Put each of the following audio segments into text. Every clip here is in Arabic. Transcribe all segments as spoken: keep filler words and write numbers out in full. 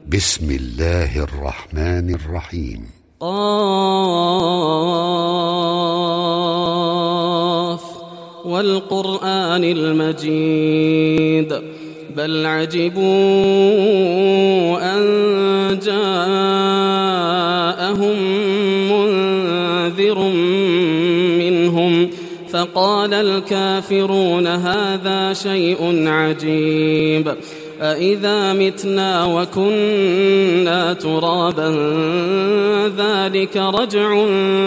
بسم الله الرحمن الرحيم. قاف والقرآن المجيد بل عجبوا أن جاءهم منذر منهم فقال الكافرون هذا شيء عجيب أإذا متنا وكنا ترابا ذلك رجع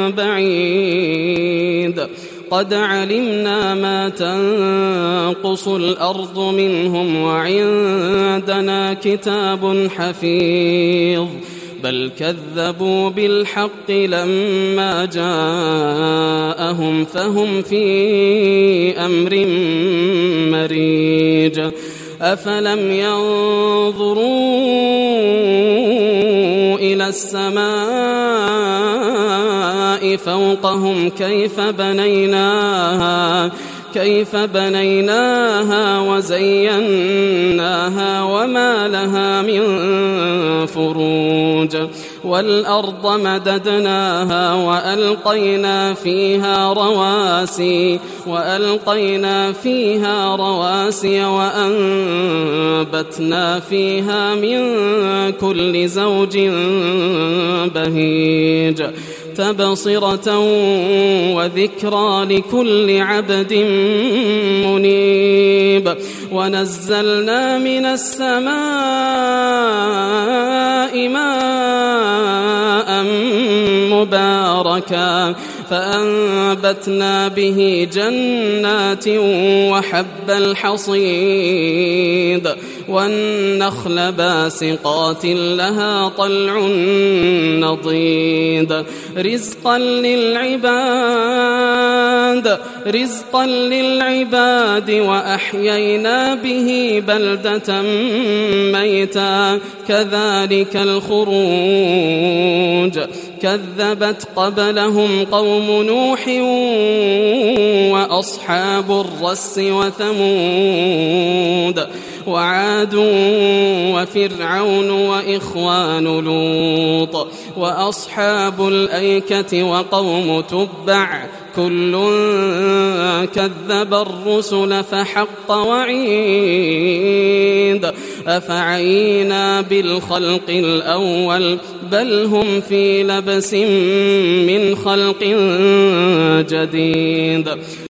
بعيد قد علمنا ما تنقص الأرض منهم وعندنا كتاب حفيظ بل كذبوا بالحق لما جاءهم فهم في أمر مريج أفلم ينظروا إلى السماء فوقهم كيف بنيناها كيف بنيناها وزيناها وما لها من فروج والأرض مددناها وألقينا فيها رواسي وألقينا فيها رواسي وأنبتنا فيها من كل زوج بهيج تبصرة وذكرى لكل عبد منيب ونزلنا من السماء ماء مباركا فأنبتنا به جنات وحب الحصيد والنخل باسقات لها طلع نضيد رزقا للعباد رزقا للعباد وأحيينا به بلدة ميتا كذلك الخروج كذبت قبلهم قوم نوح وأصحاب الرس وثمود وعاد وفرعون وإخوان لوط وأصحاب الأيكة وقوم تبع كل كذب الرسل فحق وعيد أفعينا بالخلق الأول بل هم في لبس من خلق جديد